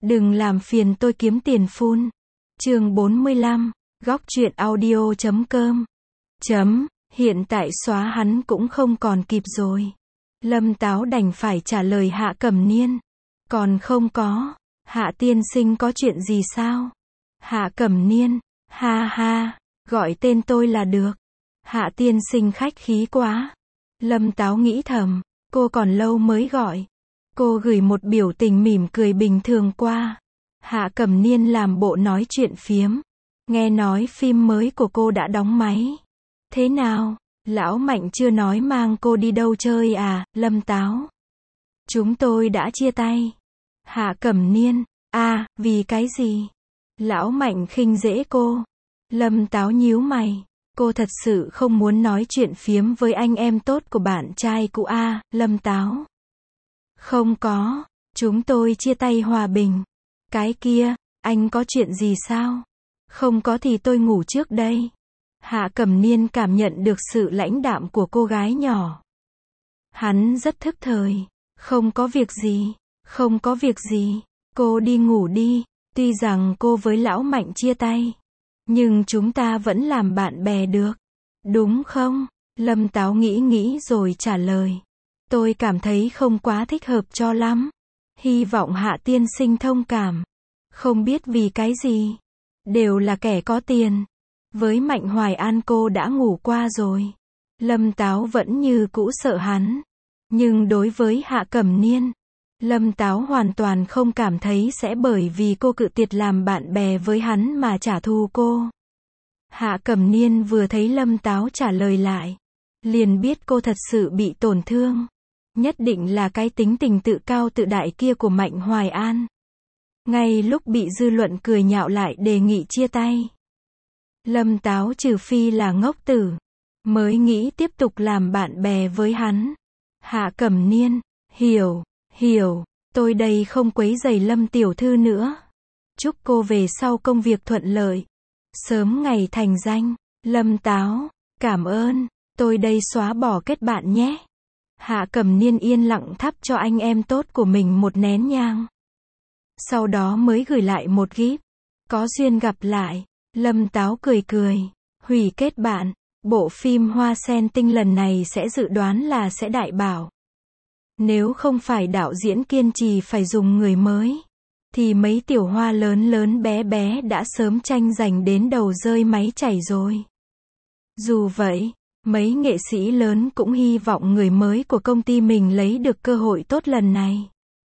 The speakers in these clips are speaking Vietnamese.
Đừng làm phiền tôi kiếm tiền phun. Chương 45, góc truyện audio.com. Hiện tại xóa hắn cũng không còn kịp rồi. Lâm Táo đành phải trả lời Hạ Cẩm Niên. Còn không có. Hạ tiên sinh có chuyện gì sao? Hạ Cẩm Niên, ha ha, gọi tên tôi là được. Hạ tiên sinh khách khí quá. Lâm Táo nghĩ thầm, cô còn lâu mới gọi. Cô gửi một biểu tình mỉm cười bình thường qua. Hạ Cẩm Niên làm bộ nói chuyện phiếm. Nghe nói phim mới của cô đã đóng máy. Thế nào? Lão Mạnh chưa nói mang cô đi đâu chơi à, Lâm Táo? Chúng tôi đã chia tay. Hạ Cẩm Niên, vì cái gì? Lão Mạnh khinh dễ cô. Lâm Táo nhíu mày. Cô thật sự không muốn nói chuyện phiếm với anh em tốt của bạn trai cũ à, Lâm Táo? Không có, chúng tôi chia tay hòa bình. Cái kia, anh có chuyện gì sao? Không có thì tôi ngủ trước đây. Hạ Cẩm Niên cảm nhận được sự lãnh đạm của cô gái nhỏ. Hắn rất thức thời. Không có việc gì, không có việc gì, cô đi ngủ đi. Tuy rằng cô với Lão Mạnh chia tay, nhưng chúng ta vẫn làm bạn bè được. Đúng không? Lâm Táo nghĩ rồi trả lời. Tôi cảm thấy không quá thích hợp cho lắm. Hy vọng Hạ tiên sinh thông cảm. Không biết vì cái gì. Đều là kẻ có tiền. Với Mạnh Hoài An cô đã ngủ qua rồi. Lâm Táo vẫn như cũ sợ hắn. Nhưng đối với Hạ Cẩm Niên, Lâm Táo hoàn toàn không cảm thấy sẽ bởi vì cô cự tuyệt làm bạn bè với hắn mà trả thù cô. Hạ Cẩm Niên vừa thấy Lâm Táo trả lời lại, liền biết cô thật sự bị tổn thương. Nhất định là cái tính tình tự cao tự đại kia của Mạnh Hoài An. Ngay lúc bị dư luận cười nhạo lại đề nghị chia tay, Lâm Táo trừ phi là ngốc tử, mới nghĩ tiếp tục làm bạn bè với hắn. Hạ Cẩm Niên, hiểu, tôi đây không quấy rầy Lâm tiểu thư nữa. Chúc cô về sau công việc thuận lợi, sớm ngày thành danh. Lâm Táo, cảm ơn, tôi đây xóa bỏ kết bạn nhé. Hạ Cẩm Niên yên lặng thắp cho anh em tốt của mình một nén nhang. Sau đó mới gửi lại một gif. Có duyên gặp lại. Lâm Táo cười. Hủy kết bạn. Bộ phim Hoa Sen Tinh lần này sẽ dự đoán là sẽ đại bảo. Nếu không phải đạo diễn kiên trì phải dùng người mới, thì mấy tiểu hoa lớn bé đã sớm tranh giành đến đầu rơi máy chảy rồi. Dù vậy, mấy nghệ sĩ lớn cũng hy vọng người mới của công ty mình lấy được cơ hội tốt lần này.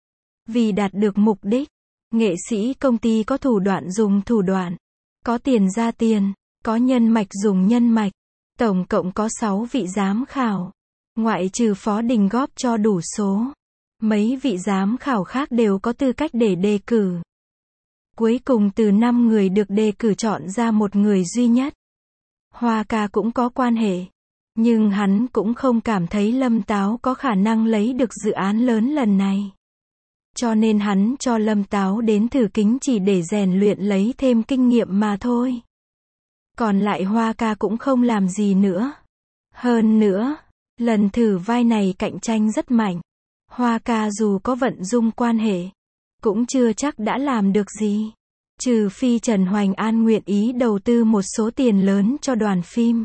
Vì đạt được mục đích, nghệ sĩ công ty có thủ đoạn dùng thủ đoạn, có tiền ra tiền, có nhân mạch dùng nhân mạch. Tổng cộng có 6 vị giám khảo. Ngoại trừ Phó Đình góp cho đủ số, mấy vị giám khảo khác đều có tư cách để đề cử. Cuối cùng từ 5 người được đề cử chọn ra một người duy nhất. Hoa ca cũng có quan hệ, nhưng hắn cũng không cảm thấy Lâm Táo có khả năng lấy được dự án lớn lần này. Cho nên hắn cho Lâm Táo đến thử kính chỉ để rèn luyện lấy thêm kinh nghiệm mà thôi. Còn lại Hoa ca cũng không làm gì nữa. Hơn nữa, lần thử vai này cạnh tranh rất mạnh. Hoa ca dù có vận dụng quan hệ, cũng chưa chắc đã làm được gì. Trừ phi Trần Hoành An nguyện ý đầu tư một số tiền lớn cho đoàn phim.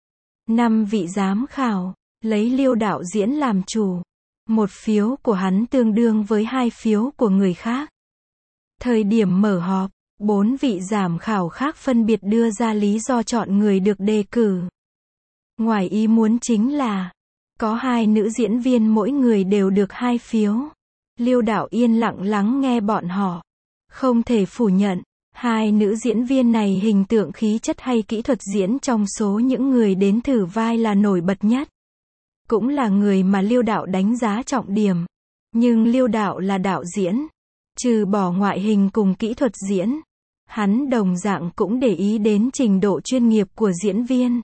5 vị giám khảo, lấy Liêu đạo diễn làm chủ. 1 phiếu của hắn tương đương với 2 phiếu của người khác. Thời điểm mở họp, 4 vị giám khảo khác phân biệt đưa ra lý do chọn người được đề cử. Ngoài ý muốn chính là, có 2 nữ diễn viên mỗi người đều được 2 phiếu. Liêu đạo yên lặng lắng nghe bọn họ. Không thể phủ nhận, 2 nữ diễn viên này hình tượng khí chất hay kỹ thuật diễn trong số những người đến thử vai là nổi bật nhất. Cũng là người mà Liêu đạo đánh giá trọng điểm. Nhưng Liêu đạo là đạo diễn. Trừ bỏ ngoại hình cùng kỹ thuật diễn, hắn đồng dạng cũng để ý đến trình độ chuyên nghiệp của diễn viên.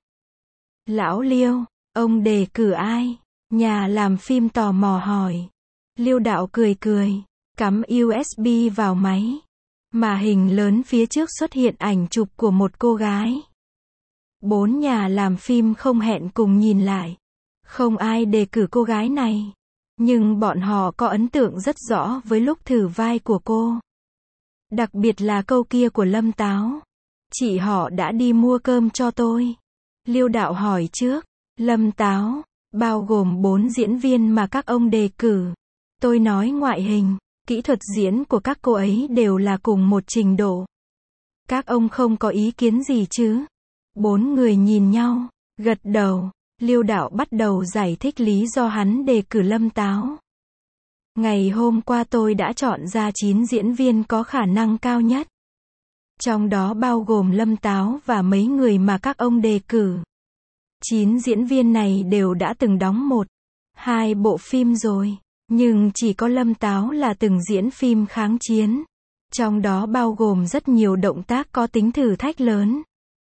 Lão Liêu, ông đề cử ai? Nhà làm phim tò mò hỏi. Liêu đạo cười, cắm USB vào máy. Màn hình lớn phía trước xuất hiện ảnh chụp của một cô gái. 4 nhà làm phim không hẹn cùng nhìn lại. Không ai đề cử cô gái này. Nhưng bọn họ có ấn tượng rất rõ với lúc thử vai của cô. Đặc biệt là câu kia của Lâm Táo. Chị họ đã đi mua cơm cho tôi. Liêu Đạo hỏi trước. Lâm Táo, bao gồm 4 diễn viên mà các ông đề cử. Tôi nói ngoại hình, kỹ thuật diễn của các cô ấy đều là cùng một trình độ. Các ông không có ý kiến gì chứ? 4 người nhìn nhau, gật đầu. Liêu Đạo bắt đầu giải thích lý do hắn đề cử Lâm Táo. Ngày hôm qua tôi đã chọn ra 9 diễn viên có khả năng cao nhất. Trong đó bao gồm Lâm Táo và mấy người mà các ông đề cử. 9 diễn viên này đều đã từng đóng 1-2 bộ phim rồi. Nhưng chỉ có Lâm Táo là từng diễn phim kháng chiến. Trong đó bao gồm rất nhiều động tác có tính thử thách lớn.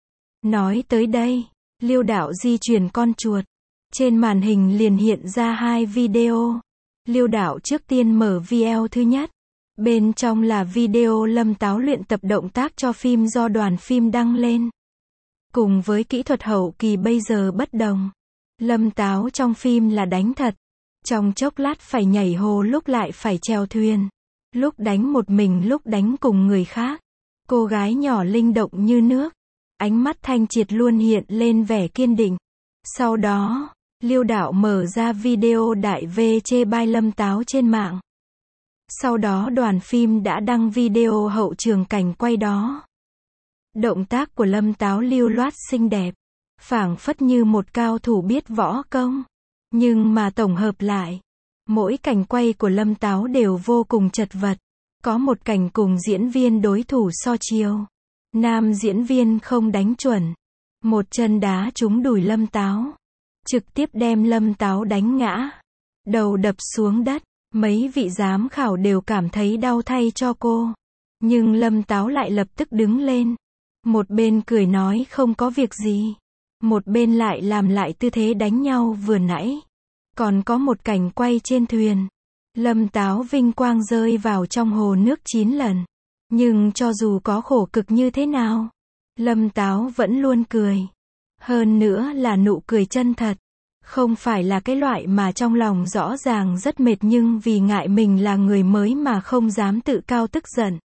Nói tới đây, Liêu Đạo di chuyển con chuột. Trên màn hình liền hiện ra 2 video. Liêu Đạo trước tiên mở video thứ nhất. Bên trong là video Lâm Táo luyện tập động tác cho phim do đoàn phim đăng lên. Cùng với kỹ thuật hậu kỳ bây giờ bất đồng. Lâm Táo trong phim là đánh thật. Trong chốc lát phải nhảy hồ, lúc lại phải chèo thuyền. Lúc đánh một mình, lúc đánh cùng người khác. Cô gái nhỏ linh động như nước. Ánh mắt thanh triệt luôn hiện lên vẻ kiên định. Sau đó, Liêu Đạo mở ra video đại về chê bai Lâm Táo trên mạng. Sau đó đoàn phim đã đăng video hậu trường cảnh quay đó. Động tác của Lâm Táo lưu loát xinh đẹp, phảng phất như một cao thủ biết võ công. Nhưng mà tổng hợp lại, mỗi cảnh quay của Lâm Táo đều vô cùng chật vật. Có một cảnh cùng diễn viên đối thủ so chiêu. Nam diễn viên không đánh chuẩn. Một chân đá trúng đùi Lâm Táo. Trực tiếp đem Lâm Táo đánh ngã. Đầu đập xuống đất. Mấy vị giám khảo đều cảm thấy đau thay cho cô. Nhưng Lâm Táo lại lập tức đứng lên. Một bên cười nói không có việc gì. Một bên lại làm lại tư thế đánh nhau vừa nãy. Còn có một cảnh quay trên thuyền. Lâm Táo vinh quang rơi vào trong hồ nước 9 lần. Nhưng cho dù có khổ cực như thế nào, Lâm Táo vẫn luôn cười. Hơn nữa là nụ cười chân thật. Không phải là cái loại mà trong lòng rõ ràng rất mệt nhưng vì ngại mình là người mới mà không dám tự cao tức giận.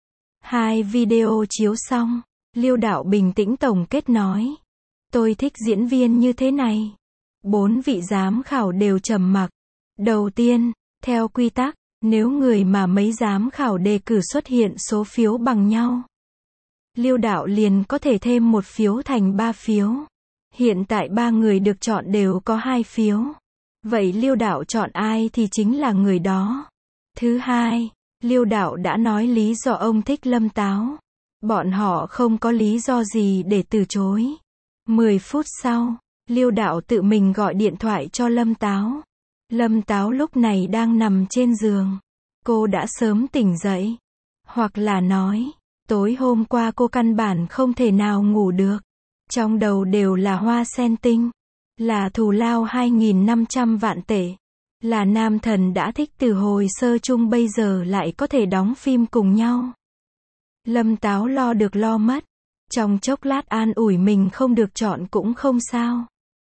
2 video chiếu xong, Liêu Đạo bình tĩnh tổng kết nói. Tôi thích diễn viên như thế này. 4 vị giám khảo đều trầm mặc. Đầu tiên, theo quy tắc, nếu người mà mấy giám khảo đề cử xuất hiện số phiếu bằng nhau, Liêu Đạo liền có thể thêm 1 phiếu thành 3 phiếu. Hiện tại 3 người được chọn đều có 2 phiếu. Vậy Liêu Đạo chọn ai thì chính là người đó. Thứ hai, Liêu Đạo đã nói lý do ông thích Lâm Táo. Bọn họ không có lý do gì để từ chối. 10 phút sau, Liêu Đạo tự mình gọi điện thoại cho Lâm Táo. Lâm Táo lúc này đang nằm trên giường. Cô đã sớm tỉnh dậy. Hoặc là nói, tối hôm qua cô căn bản không thể nào ngủ được. Trong đầu đều là hoa sen tinh. Là thù lao 2.500 vạn tệ. Là nam thần đã thích từ hồi sơ chung bây giờ lại có thể đóng phim cùng nhau. Lâm Táo lo được lo mất. Trong chốc lát an ủi mình không được chọn cũng không sao.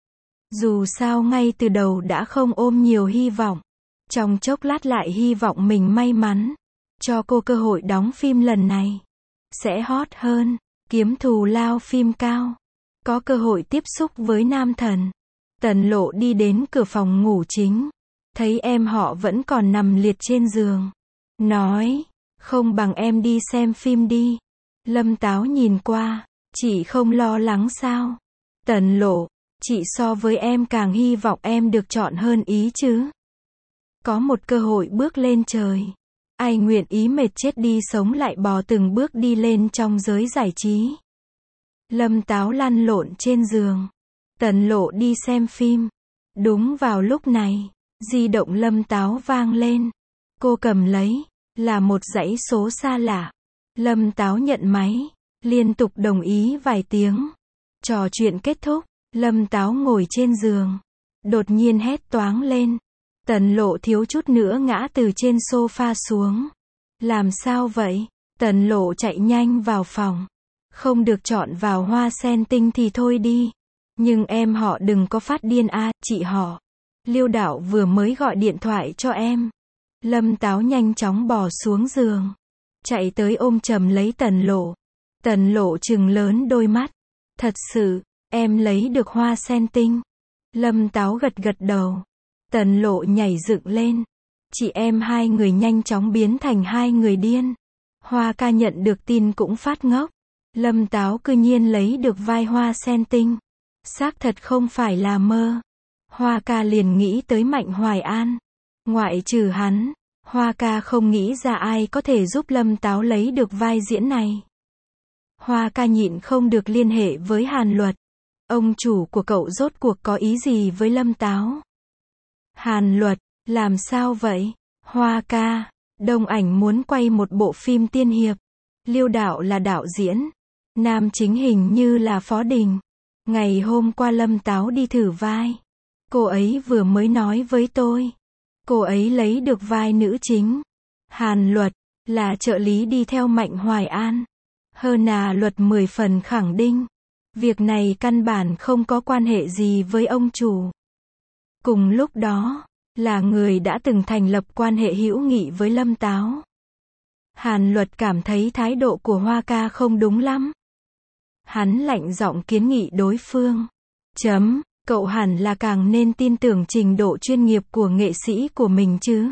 Dù sao ngay từ đầu đã không ôm nhiều hy vọng. Trong chốc lát lại hy vọng mình may mắn. Cho cô cơ hội đóng phim lần này. Sẽ hot hơn. Kiếm thù lao phim cao. Có cơ hội tiếp xúc với nam thần. Tần Lộ đi đến cửa phòng ngủ chính. Thấy em họ vẫn còn nằm liệt trên giường. Nói, không bằng em đi xem phim đi. Lâm Táo nhìn qua, chị không lo lắng sao? Tần Lộ, chị so với em càng hy vọng em được chọn hơn ý chứ. Có một cơ hội bước lên trời. Ai nguyện ý mệt chết đi sống lại bò từng bước đi lên trong giới giải trí. Lâm Táo lăn lộn trên giường. Tần Lộ đi xem phim. Đúng vào lúc này, di động Lâm Táo vang lên. Cô cầm lấy, là một dãy số xa lạ. Lâm Táo nhận máy, liên tục đồng ý vài tiếng. Trò chuyện kết thúc, Lâm Táo ngồi trên giường. Đột nhiên hét toáng lên. Tần Lộ thiếu chút nữa ngã từ trên sofa xuống. Làm sao vậy? Tần Lộ chạy nhanh vào phòng. Không được chọn vào hoa sen tinh thì thôi đi. Nhưng em họ đừng có phát điên a, chị họ. Liêu Đạo vừa mới gọi điện thoại cho em. Lâm Táo nhanh chóng bò xuống giường. chạy tới ôm chầm lấy Tần Lộ. Tần Lộ trừng lớn đôi mắt. Thật sự, em lấy được hoa sen tinh. Lâm Táo gật gật đầu. Tần Lộ nhảy dựng lên. Chị em hai người nhanh chóng biến thành hai người điên. Hoa ca nhận được tin cũng phát ngốc. Lâm Táo cư nhiên lấy được vai hoa sen tinh. Xác thật không phải là mơ. Hoa ca liền nghĩ tới Mạnh Hoài An. Ngoại trừ hắn, Hoa ca không nghĩ ra ai có thể giúp Lâm Táo lấy được vai diễn này. Hoa ca nhịn không được liên hệ với Hàn Luật. Ông chủ của cậu rốt cuộc có ý gì với Lâm Táo? Hàn Luật, làm sao vậy? Hoa ca, Đông Ảnh muốn quay một bộ phim tiên hiệp. Liêu Đạo là đạo diễn. Nam chính hình như là Phó Đình. Ngày hôm qua Lâm Táo đi thử vai. Cô ấy vừa mới nói với tôi. Cô ấy lấy được vai nữ chính. Hàn Luật, là trợ lý đi theo Mạnh Hoài An. Hơn Luật 10 phần khẳng định. Việc này căn bản không có quan hệ gì với ông chủ. Cùng lúc đó, là người đã từng thành lập quan hệ hữu nghị với Lâm Táo. Hàn Luật cảm thấy thái độ của Hoa ca không đúng lắm. Hắn lạnh giọng kiến nghị đối phương. Cậu hẳn là càng nên tin tưởng trình độ chuyên nghiệp của nghệ sĩ của mình chứ.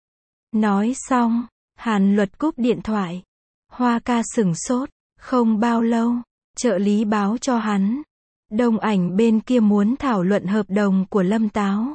Nói xong, Hàn Luật cúp điện thoại. Hoa ca sửng sốt. Không bao lâu, trợ lý báo cho hắn. Đông Ảnh bên kia muốn thảo luận hợp đồng của Lâm Táo.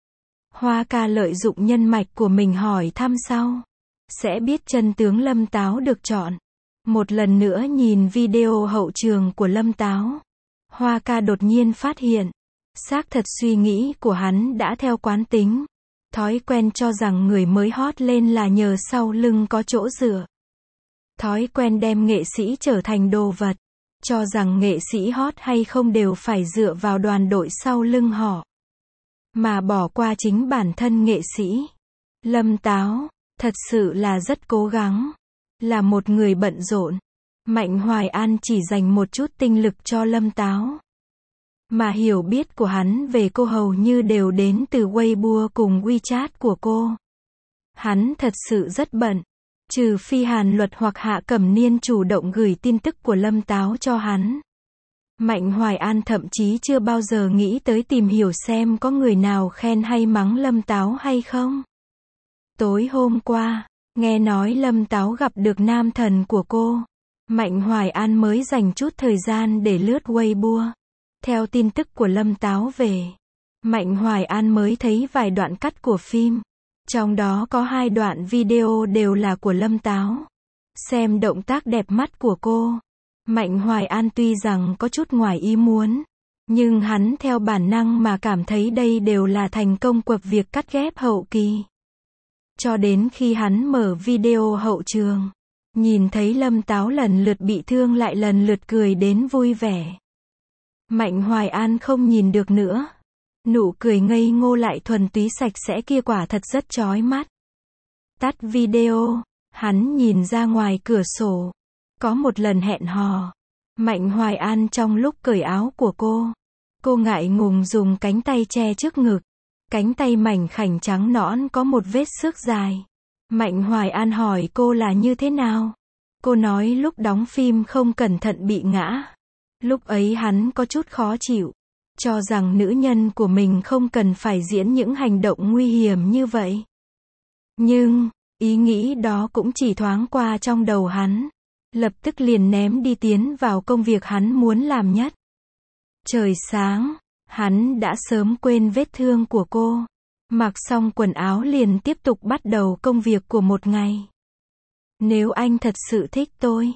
Hoa ca lợi dụng nhân mạch của mình hỏi thăm sau. Sẽ biết chân tướng Lâm Táo được chọn. Một lần nữa nhìn video hậu trường của Lâm Táo. Hoa ca đột nhiên phát hiện. Xác thật suy nghĩ của hắn đã theo quán tính. Thói quen cho rằng người mới hot lên là nhờ sau lưng có chỗ dựa. Thói quen đem nghệ sĩ trở thành đồ vật. Cho rằng nghệ sĩ hot hay không đều phải dựa vào đoàn đội sau lưng họ. Mà bỏ qua chính bản thân nghệ sĩ. Lâm Táo, thật sự là rất cố gắng. Là một người bận rộn. Mạnh Hoài An chỉ dành một chút tinh lực cho Lâm Táo. Mà hiểu biết của hắn về cô hầu như đều đến từ Weibo cùng WeChat của cô. Hắn thật sự rất bận. Trừ phi Hàn Luật hoặc Hạ Cẩm Niên chủ động gửi tin tức của Lâm Táo cho hắn. Mạnh Hoài An thậm chí chưa bao giờ nghĩ tới tìm hiểu xem có người nào khen hay mắng Lâm Táo hay không. Tối hôm qua, nghe nói Lâm Táo gặp được nam thần của cô. Mạnh Hoài An mới dành chút thời gian để lướt Weibo. Theo tin tức của Lâm Táo về, Mạnh Hoài An mới thấy vài đoạn cắt của phim. Trong đó có 2 đoạn video đều là của Lâm Táo. Xem động tác đẹp mắt của cô. Mạnh Hoài An tuy rằng có chút ngoài ý muốn. Nhưng hắn theo bản năng mà cảm thấy đây đều là thành công của việc cắt ghép hậu kỳ. Cho đến khi hắn mở video hậu trường. Nhìn thấy Lâm Táo lần lượt bị thương lại lần lượt cười đến vui vẻ. Mạnh Hoài An không nhìn được nữa. Nụ cười ngây ngô lại thuần túy sạch sẽ kia quả thật rất chói mắt. Tắt video, hắn nhìn ra ngoài cửa sổ. Có một lần hẹn hò. Mạnh Hoài An trong lúc cởi áo của cô ngại ngùng dùng cánh tay che trước ngực. Cánh tay mảnh khảnh trắng nõn có một vết xước dài. Mạnh Hoài An hỏi cô là như thế nào? Cô nói lúc đóng phim không cẩn thận bị ngã. Lúc ấy hắn có chút khó chịu. Cho rằng nữ nhân của mình không cần phải diễn những hành động nguy hiểm như vậy. Nhưng, ý nghĩ đó cũng chỉ thoáng qua trong đầu hắn. Lập tức liền ném đi tiến vào công việc hắn muốn làm nhất. Trời sáng, hắn đã sớm quên vết thương của cô. Mặc xong quần áo liền tiếp tục bắt đầu công việc của một ngày. Nếu anh thật sự thích tôi,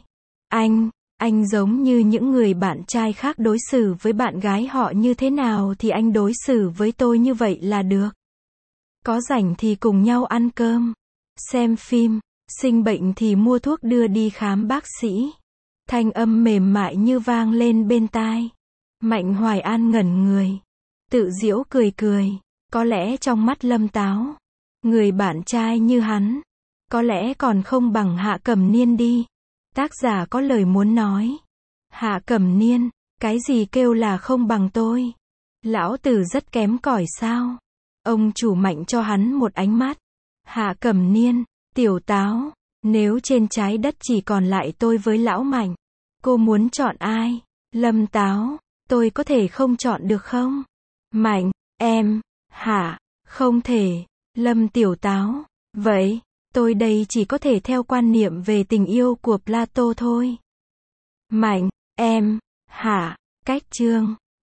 anh giống như những người bạn trai khác đối xử với bạn gái họ như thế nào thì anh đối xử với tôi như vậy là được. Có rảnh thì cùng nhau ăn cơm, xem phim, sinh bệnh thì mua thuốc đưa đi khám bác sĩ. Thanh âm mềm mại như vang lên bên tai. Mạnh Hoài An ngẩn người. Tự giễu cười cười. Có lẽ trong mắt Lâm Táo, người bạn trai như hắn, có lẽ còn không bằng Hạ Cẩm Niên đi. Tác giả có lời muốn nói. Hạ Cẩm Niên, cái gì kêu là không bằng tôi? Lão tử rất kém cỏi sao? Ông chủ Mạnh cho hắn một ánh mắt. Hạ Cẩm Niên, tiểu táo, Nếu trên trái đất chỉ còn lại tôi với lão Mạnh, cô muốn chọn ai? Lâm Táo, tôi có thể không chọn được không? Mạnh, em, hả? Không thể. Lâm Tiểu Táo, vậy, tôi đây chỉ có thể theo quan niệm về tình yêu của Plato thôi. Mạnh, em, hả? Cách chương